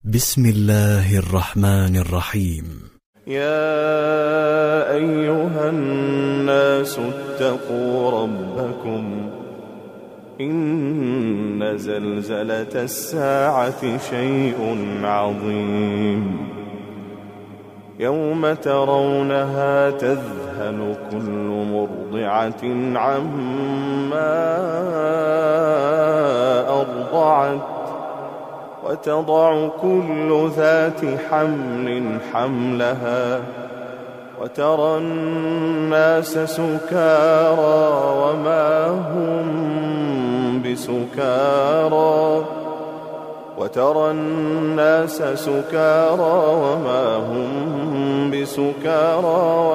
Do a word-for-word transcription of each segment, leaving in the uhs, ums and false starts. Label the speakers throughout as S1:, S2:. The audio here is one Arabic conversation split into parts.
S1: بسم الله الرحمن الرحيم.
S2: يا أيها الناس اتقوا ربكم إن زلزلة الساعة شيء عظيم يوم ترونها تذهل كل مرضعة عما أرضعت وتضع كل ذات حمل حملها وترى الناس سكارى وما هم بسكارى وترى الناس سكارى وما هم بسكارى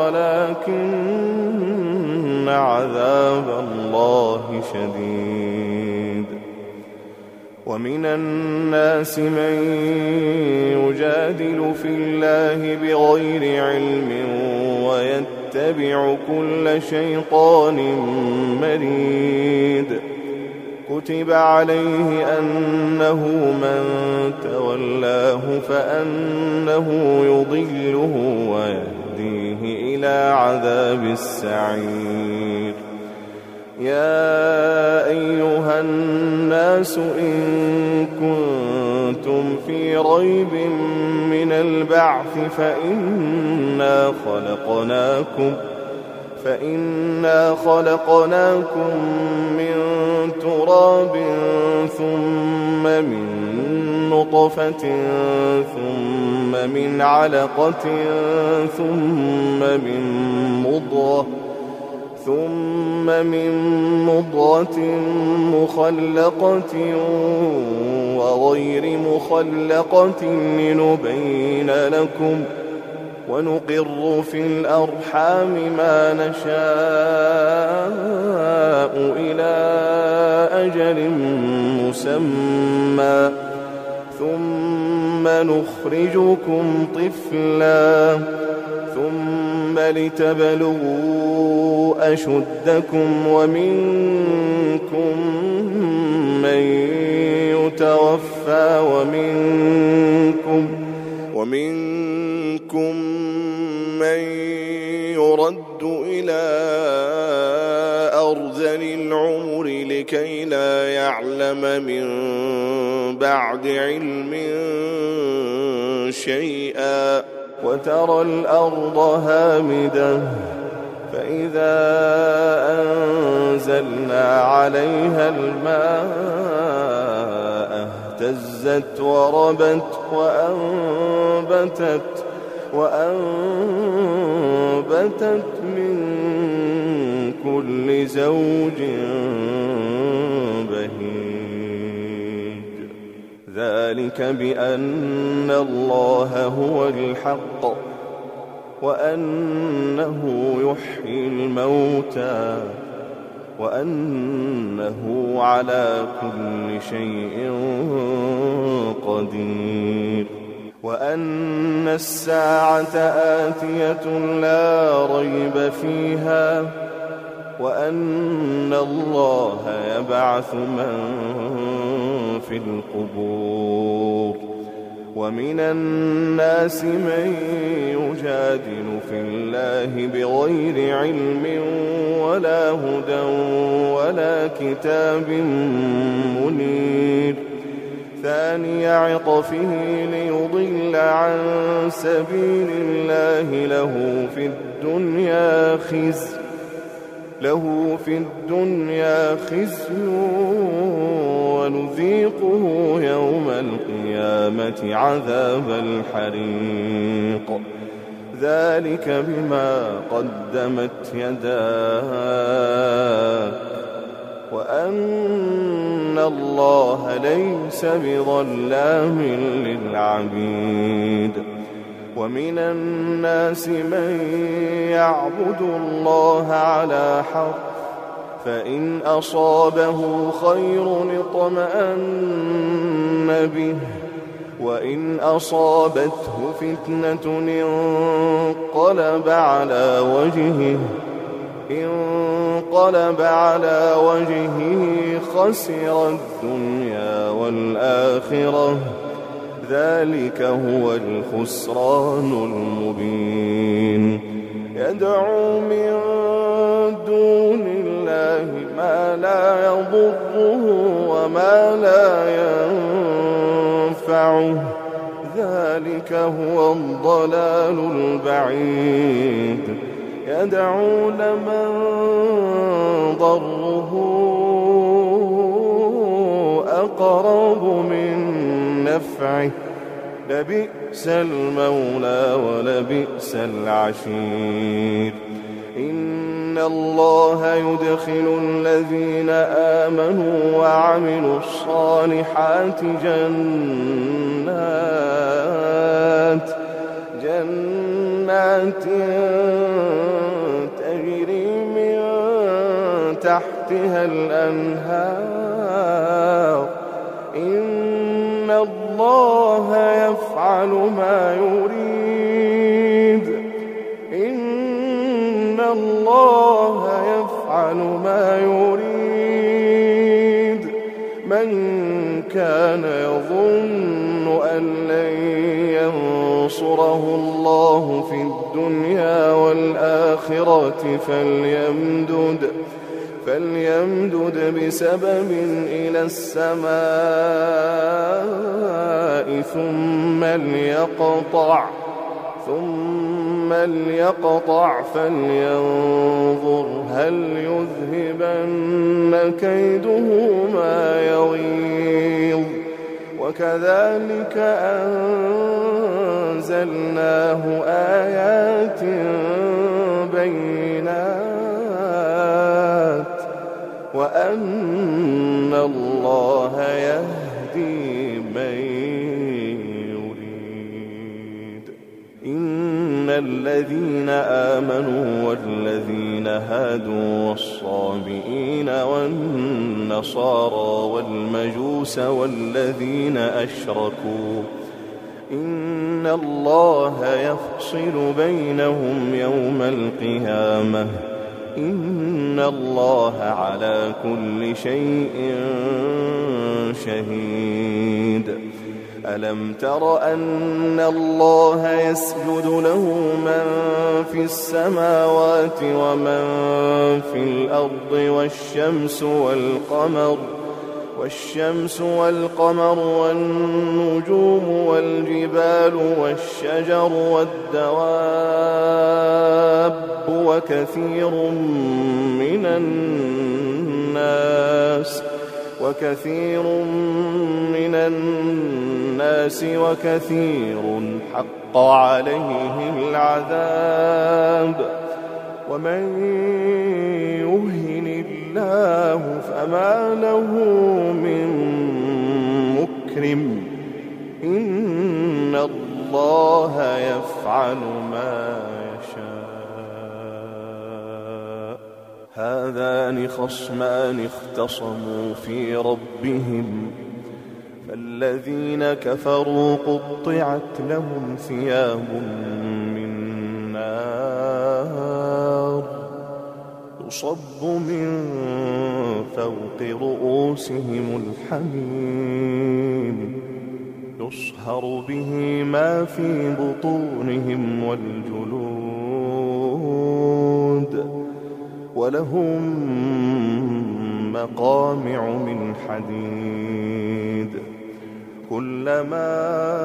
S2: ولكن عذاب الله شديد. ومن الناس من يجادل في الله بغير علم ويتبع كل شيطان مريد. كتب عليه أنه من تولاه فأنه يضله ويهديه إلى عذاب السعير. يا أيها الناس إن كنتم في ريب من البعث فإنا خلقناكم فإنا خلقناكم من تراب ثم من نطفة ثم من علقة ثم من مضغة ثم من مضغة مخلقة وغير مخلقة لنبين لكم ونقر في الأرحام ما نشاء إلى أجل مسمى ثم نخرجكم طفلا ثم لتبلغوا أشدكم ومنكم من يتوفى ومنكم ومنكم من يرد إلى أرذل العمر لكي لا يعلم من بعد علم شيئا. وترى الأرض هامدة فإذا أنزلنا عليها الماء اهتزت وربت وأنبتت وأنبتت من كل زوج بهيج. ذلك بأن الله هو الحق وأنه يحيي الموتى وأنه على كل شيء قدير وأن الساعة آتية لا ريب فيها وأن الله يبعث من في القبور. ومن الناس من يجادل في الله بغير علم ولا هدى ولا كتاب منير. ثاني عطفه ليضل عن سبيل الله له في الدنيا خزي له في الدنيا خزي ونذيقه يوم القيامة عذاب الحريق. ذلك بما قدمت يداك وأن الله ليس بظلام للعبيد. ومن الناس من يعبد الله على حرف فإن أصابه خير اطمأن به وإن أصابته فتنة انقلب على وجهه انقلب على وجهه خسر الدنيا والآخرة ذلك هو الخسران المبين. يدعو من دون الله ما لا يضره وما لا ينفعه، ذلك هو الضلال البعيد. يدعو لمن ضره أقرب من نفعه، لبئس المولى ولبئس العشير. إن الله يدخل الذين آمنوا وعملوا الصالحات جنات جنات تجري من تحتها الأنهار. إن الله يفعل ما يريد. إن الله يفعل ما يريد. من كان يظن أن لن ينصره الله في الدنيا والآخرة فليمدد فليمدد بسبب إلى السماء ثم ليقطع ثم ليقطع فلينظر هل يذهبن كيده ما يغيظ. وكذلك أنزلناه آيات بينات وأن الله يهدي من يريد. إن الذين آمنوا والذين هادوا والصابئين والنصارى والمجوس والذين أشركوا إن الله يفصل بينهم يوم القيامة. إن الله على كل شيء شهيد. ألم تر أن الله يسجد له من في السماوات ومن في الأرض والشمس والقمر والشمس والقمر والنجوم والجبال والشجر والدواب وكثير من الناس وكثير من الناس وكثير حق عليه العذاب. ومن يهن الله فما له من مكرم. إن الله يفعل ما يشاء. هذان خصمان اختصموا في ربهم فالذين كفروا قطعت لهم ثياب من نار يصب من فوق رؤوسهم الحميم يصهر به ما في بطونهم والجلود ولهم مقامع من حديد. كلما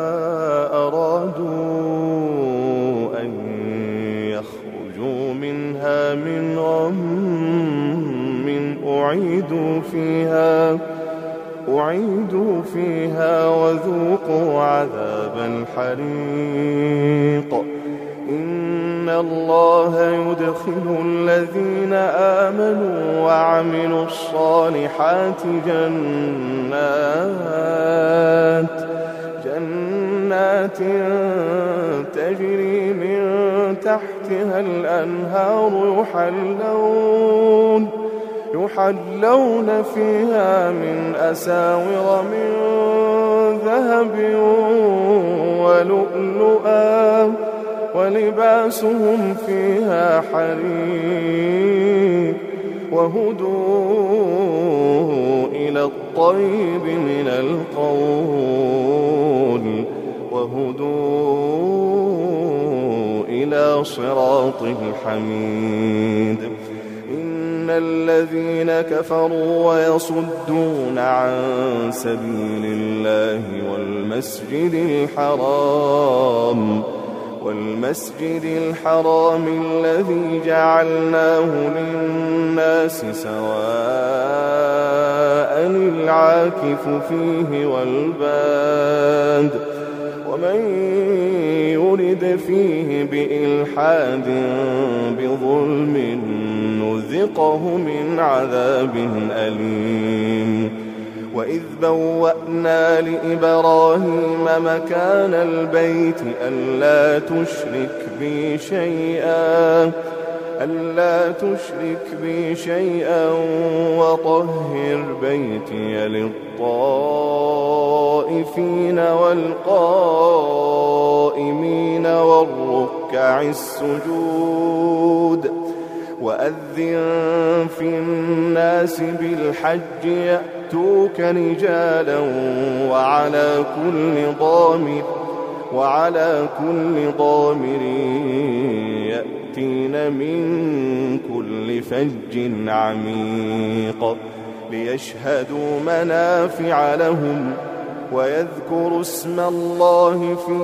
S2: أرادوا أن يخرجوا منها من غم أعيدوا فيها أعيدوا فيها وذوقوا عذاب الحريق. إن الله يدخل الذين آمنوا وعملوا الصالحات جنات جنات تجري من تحتها الأنهار يحلون يحلون فيها من أساور من ذهب ولؤلؤا ولباسهم فيها حرير وهدوا إلى الطيب من القول وهدوا إلى صراط الحميد. إن الذين كفروا ويصدون عن سبيل الله والمسجد الحرام والمسجد الحرام الذي جعلناه للناس سواء العاكف فيه والباد ومن يرد فيه بإلحاد بظلم نذقه من عذاب أليم. وإذ بوأنا لإبراهيم مكان البيت ألا تشرك بي شيئا ألا تشرك بي شيئا وطهر بيتي للطائفين والقائمين والركع السجود. وأذن في الناس بالحج يأتوك رجالا وعلى كل ضامر وعلى كل ضامر يأتين من كل فج عميق ليشهدوا منافع لهم ويذكروا اسم الله في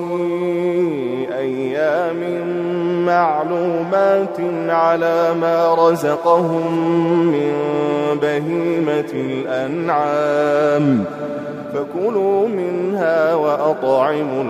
S2: أيام معلومات على ما رزقهم من بهيمة الأنعام فكلوا منها وأطعموا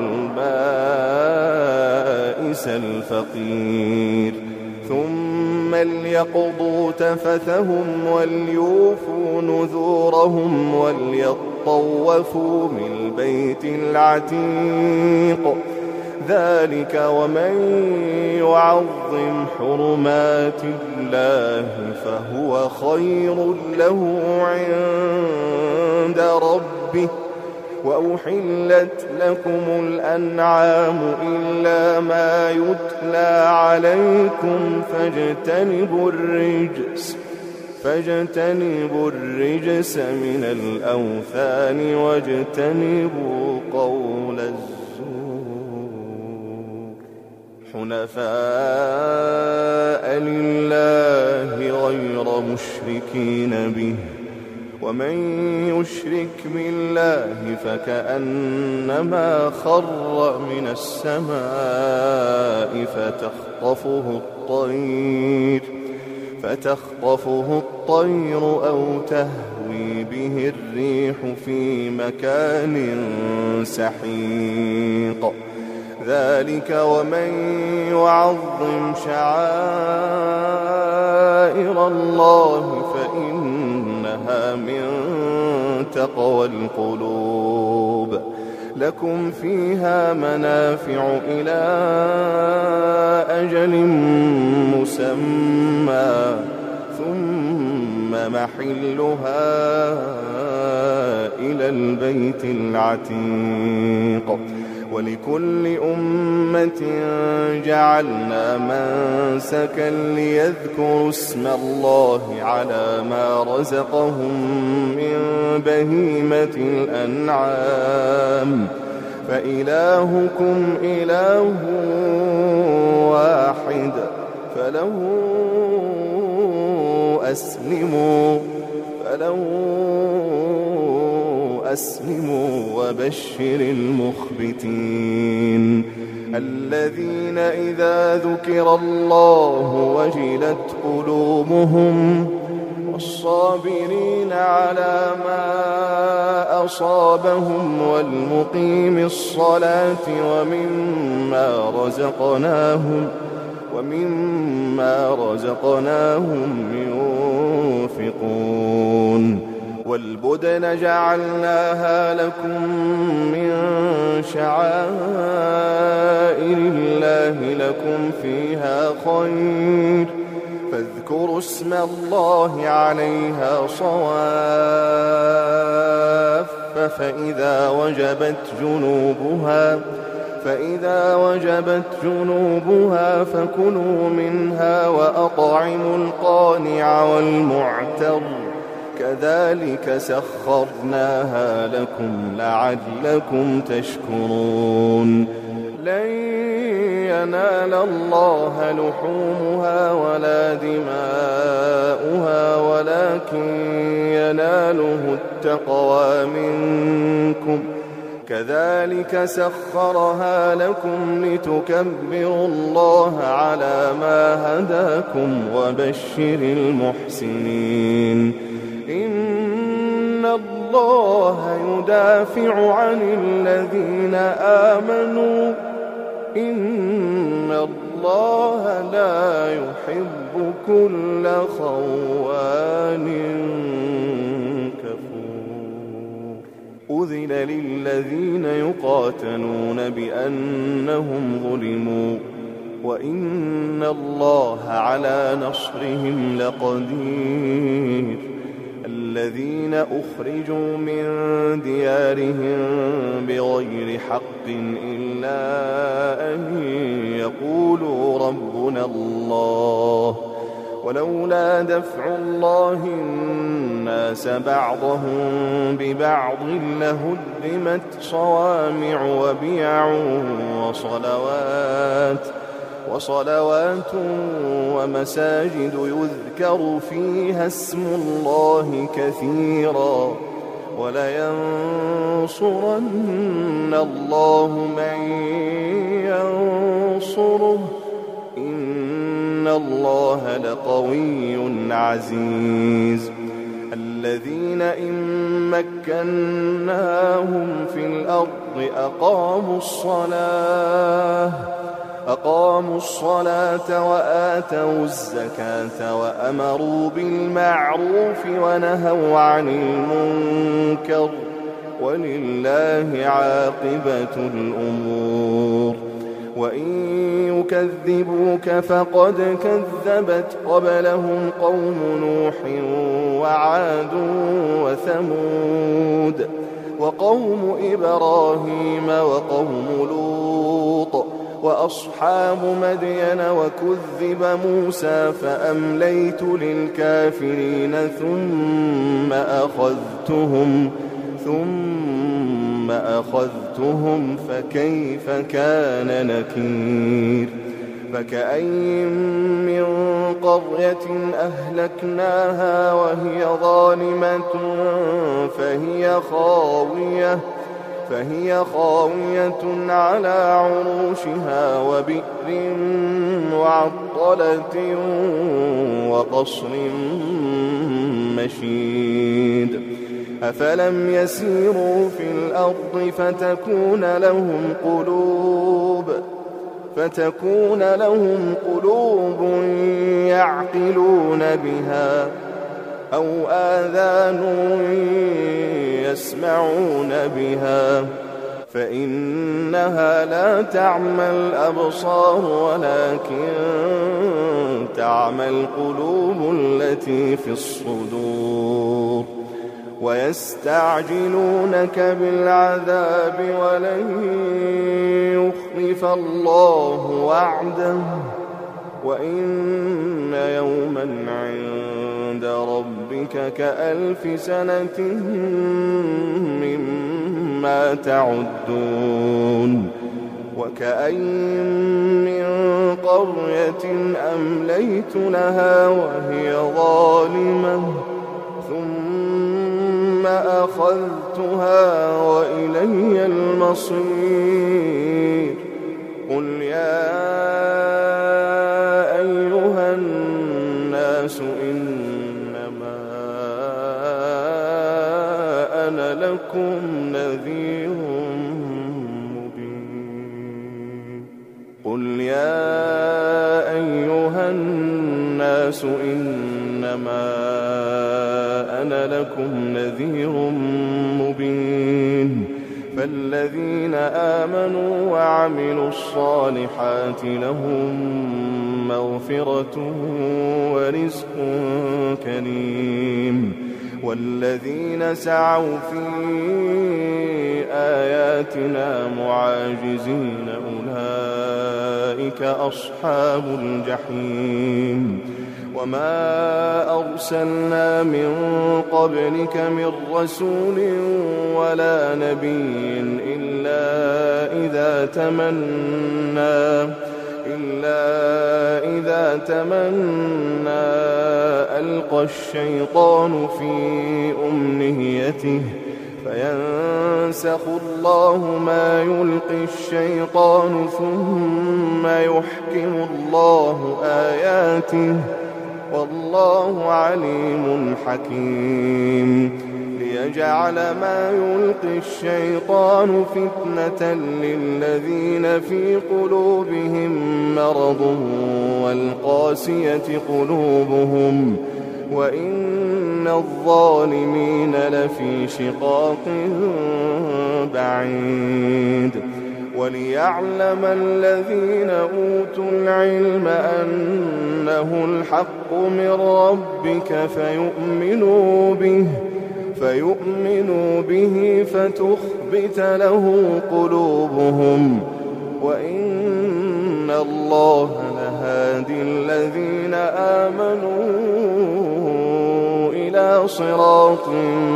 S2: البائس الفقير ثم ليقضوا تفثهم وليوفوا نذورهم وليطوفوا بالبيت العتيق ذلك ومن يعظم حرمات الله فهو خير له عند ربه. وأحلت لكم الأنعام إلا ما يتلى عليكم فاجتنبوا الرجس فاجتنبوا الرجس من الأوثان واجتنبوا قول الزور حنفاء لله غير مشركين به ومن يشرك بالله فكأنما خر من السماء فتخطفه الطير فتخطفه الطير أو تهوي به الريح في مكان سحيق ذلك ومن يعظم شعائر الله فإنها من تقوى القلوب. لكم فيها منافع إلى أجل مسمى ثم محلها إلى البيت العتيق. ولكل أمة جعلنا منسكا ليذكروا اسم الله على ما رزقهم من بهيمة الأنعام فإلهكم إله واحد فله أسلموا فله أسلموا وبشر المخبتين الذين إذا ذكر الله وجلت قلوبهم والصابرين على ما أصابهم والمقيم الصلاة ومما رزقناهم ومما رزقناهم ينفقون. والبدن جعلناها لكم من شعائر الله لكم فيها خير فاذكروا اسم الله عليها صواف فإذا وجبت جنوبها فإذا وجبت جنوبها فكلوا منها وأطعموا القانع والمعتر كذلك سخرناها لكم لعلكم تشكرون لن ينال الله لحومها ولا دماؤها ولكن يناله التقوى منكم كذلك سخرها لكم لتكبروا الله على ما هداكم وبشر المحسنين إن الله يدافع عن الذين آمنوا إن الله لا يحب كل خوان كفور أذن للذين يقاتلون بأنهم ظلموا وإن الله على نصرهم لقدير الذين أخرجوا من ديارهم بغير حق إلا أن يقولوا ربنا الله ولولا دفع الله الناس بعضهم ببعض لهدمت صوامع وبيع وصلوات وصلوات ومساجد يذكر فيها اسم الله كثيرا ولينصرن الله من ينصره إن الله لقوي عزيز الذين إن مكناهم في الأرض أقاموا الصلاة أقاموا الصلاة وآتوا الزكاة وأمروا بالمعروف ونهوا عن المنكر ولله عاقبة الأمور وإن يكذبوك فقد كذبت قبلهم قوم نوح وعاد وثمود وقوم إبراهيم وقوم لوط وأصحاب مدين وكذب موسى فأمليت للكافرين ثم أخذتهم ثم أخذتهم فكيف كان نكير فكأين من قرية أهلكناها وهي ظالمة فهي خاوية فهي خاوية على عروشها وبئر معطلة وقصر مشيد أفلم يسيروا في الأرض فتكون لهم قلوب فتكون لهم قلوب يعقلون بها أو آذان يسمعون بها فإنها لا تعمى الأبصار ولكن تعمى القلوب التي في الصدور ويستعجلونك بالعذاب ولن يخلف الله وعده وإن يوما عند ربك كألف سنة مما تعدون وكأين من قرية أمليت لها وهي ظالمة ثم أخذتها وإلي المصير قل يا أيها الناس إنما أنا لكم نذير مبين قل يا أيها الناس إنما أنا لكم نذير مبين فالذين آمنوا وعملوا الصالحات لهم مغفرة ورزق كريم والذين سعوا في آياتنا معاجزين أولئك أصحاب الجحيم وما أرسلنا من قبلك من رسول ولا نبي إلا إذا تمنى إلا إذا تمنى ألقى الشيطان في أمنيته فينسخ الله ما يلقي الشيطان ثم يحكم الله آياته والله عليم حكيم ليجعل ما يلقي الشيطان فتنة للذين في قلوبهم مرض والقاسية قلوبهم وإن الظالمين لفي شقاق بعيد وليعلم الذين أوتوا العلم أنه الحق من ربك فيؤمنوا به فيؤمنوا به فتخبت له قلوبهم وإن الله لهادي الذين آمنوا إلى صراط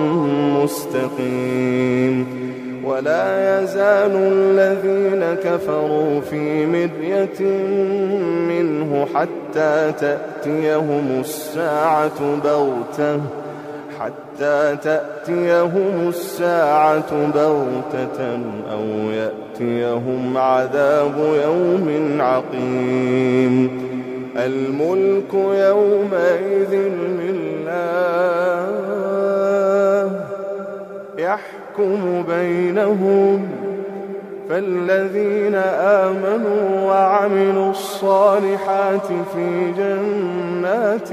S2: مستقيم ولا يزال الذين كفروا في مرية منه حتى تأتيهم الساعة بغتة حتى تأتيهم الساعة بغتة أو يأتيهم عذاب يوم عقيم الملك يومئذ لله يحكم بينهم فالذين آمنوا وعملوا الصالحات في جنات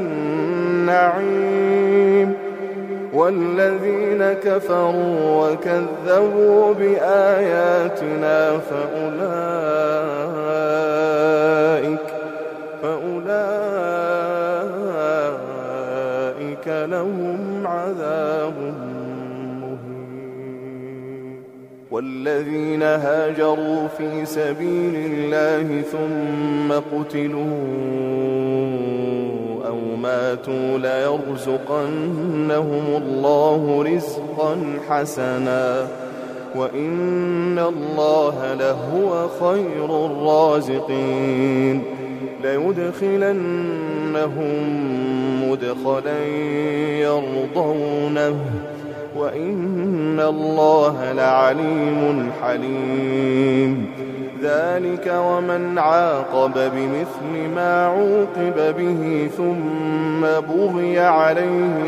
S2: النعيم والذين كفروا وكذبوا بآياتنا فأولئك فأولئك لهم عذاب والذين هاجروا في سبيل الله ثم قتلوا أو ماتوا ليرزقنهم الله رزقا حسنا وإن الله لهو خير الرازقين ليدخلنهم مدخلا يرضونه وإن الله لعليم حليم ذلك ومن عاقب بمثل ما عوقب به ثم بغي عليه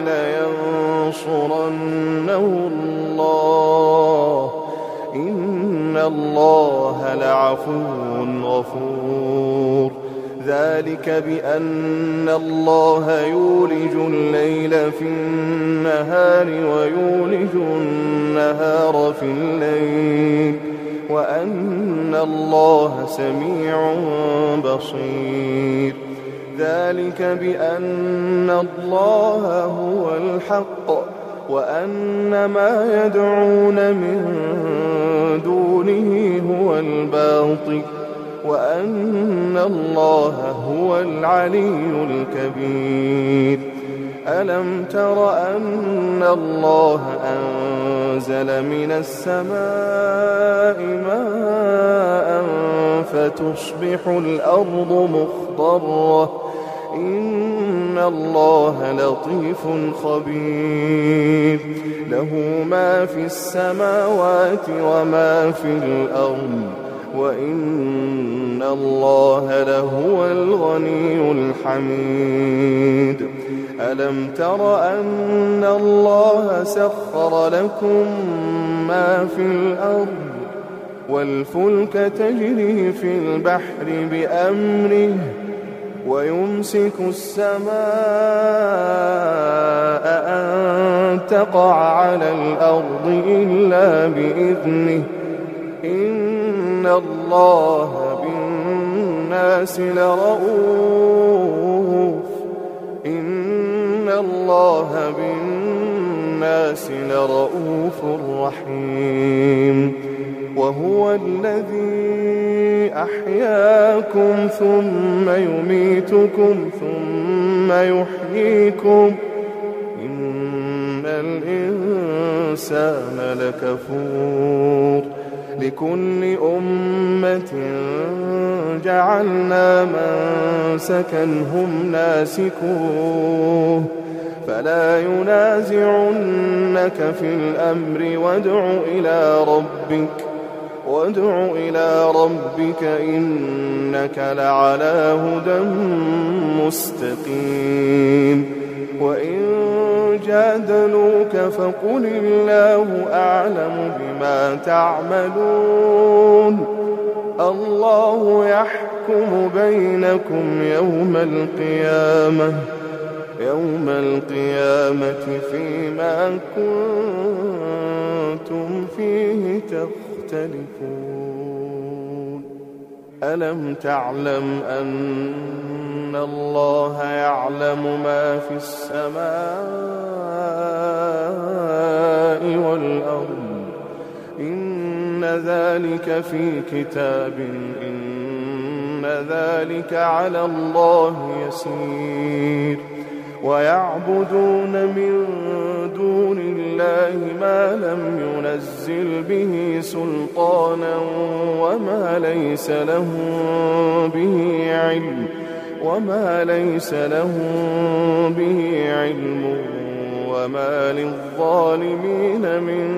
S2: لينصرنه الله إن الله لعفو غفور ذلك بأن الله يولج الليل في النهار ويولج النهار في الليل وأن الله سميع بصير ذلك بأن الله هو الحق وأن ما يدعون من دونه هو الباطل وأن الله هو العلي الكبير ألم تر أن الله أنزل من السماء ماء فتصبح الأرض مخضرة إن الله لطيف خبير له ما في السماوات وما في الأرض وإن الله لهو الغني الحميد ألم تر أن الله سخر لكم ما في الأرض والفلك تجري في البحر بأمره ويمسك السماء أن تقع على الأرض إلا بإذنه إن الله بالناس لرؤوف إن الله بالناس لرؤوف رحيم وهو الذي أحياكم ثم يميتكم ثم يحييكم إن الإنسان لكفور لكل أمة جعلنا منسكا هم ناسكوه فلا ينازعنك في الأمر وادع إلى ربك وادع إلى ربك إنك لعلى هدى مستقيم وإن جادلوك فقل الله أعلم بما تعملون الله يحكم بينكم يوم القيامة يوم القيامة فيما كنتم فيه تختلفون ألم تعلم أن الله يعلم ما في السماء والأرض إن ذلك في كتاب إن ذلك على الله يسير ويعبدون من دون الله ما لم ينزل به سلطانا وما ليس لهم به علم وما ليس لهم به علم وما للظالمين من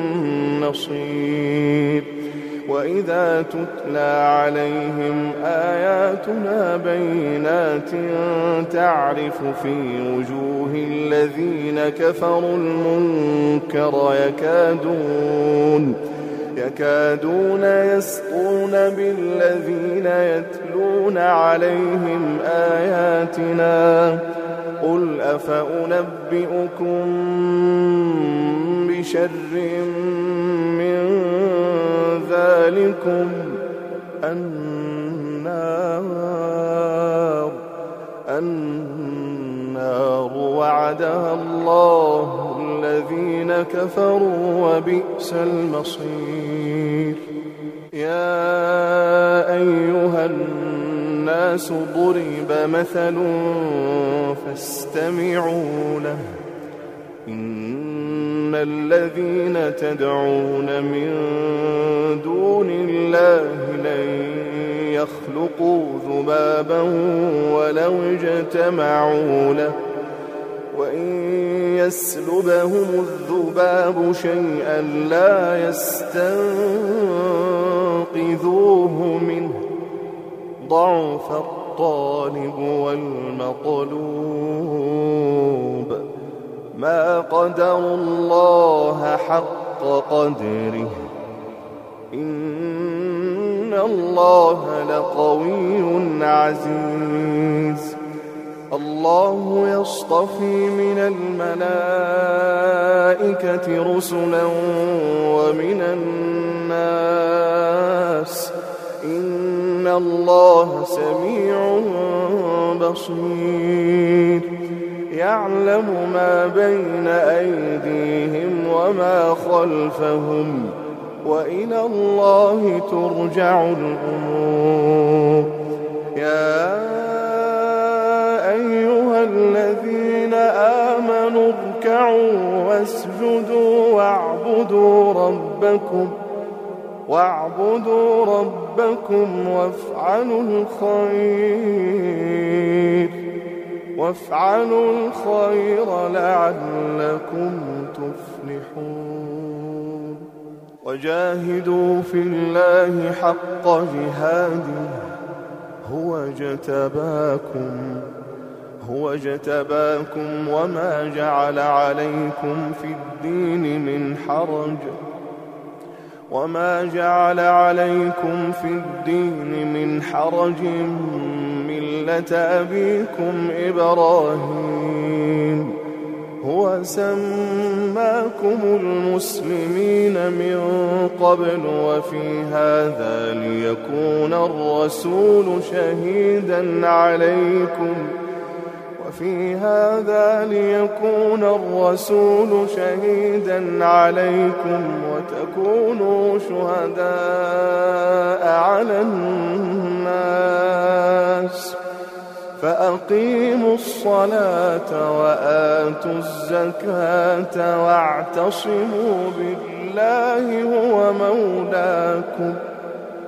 S2: نصير وإذا تتلى عليهم آياتنا بينات تعرف في وجوه الذين كفروا المنكر يكادون يكادون يسطون بالذين يتلون عليهم آياتنا قل أفأنبئكم بشر من ذلكم النار النار وعدها الله الذين كفروا وبئس المصير يا أيها الناس ضرب مثل فاستمعوا له إن الذين تدعون من دون الله لن يخلقوا ذبابا ولو اجتمعوا له وإن يسلبهم الذباب شيئا لا يستنقذوه منه ضعف الطالب والمطلوب ما قدروا الله حق قدره إن الله لقوي عزيز الله يصطفي من الملائكة رسلا ومن الناس إن الله سميع بصير يعلم ما بين أيديهم وما خلفهم وإلى الله ترجع الأمور يا أيها الذين آمنوا اركعوا واسجدوا واعبدوا ربكم واعبدوا ربكم وافعلوا الخير وافعلوا الخير لعلكم تفلحون وجاهدوا في الله حق جهاده هو اجتباكم هو اجتباكم وما جعل عليكم في الدين من حرج وما جعل عليكم في الدين من حرج ملة أبيكم إبراهيم هو سماكم المسلمين من قبل وفي هذا ليكون الرسول شهيدا عليكم وفي هذا ليكون الرسول شهيدا عليكم وتكونوا شهداء على الناس فأقيموا الصلاة وآتوا الزكاة واعتصموا بالله هو مولاكم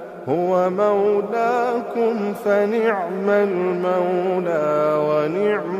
S2: هو مولاكم فنعم المولى ونعم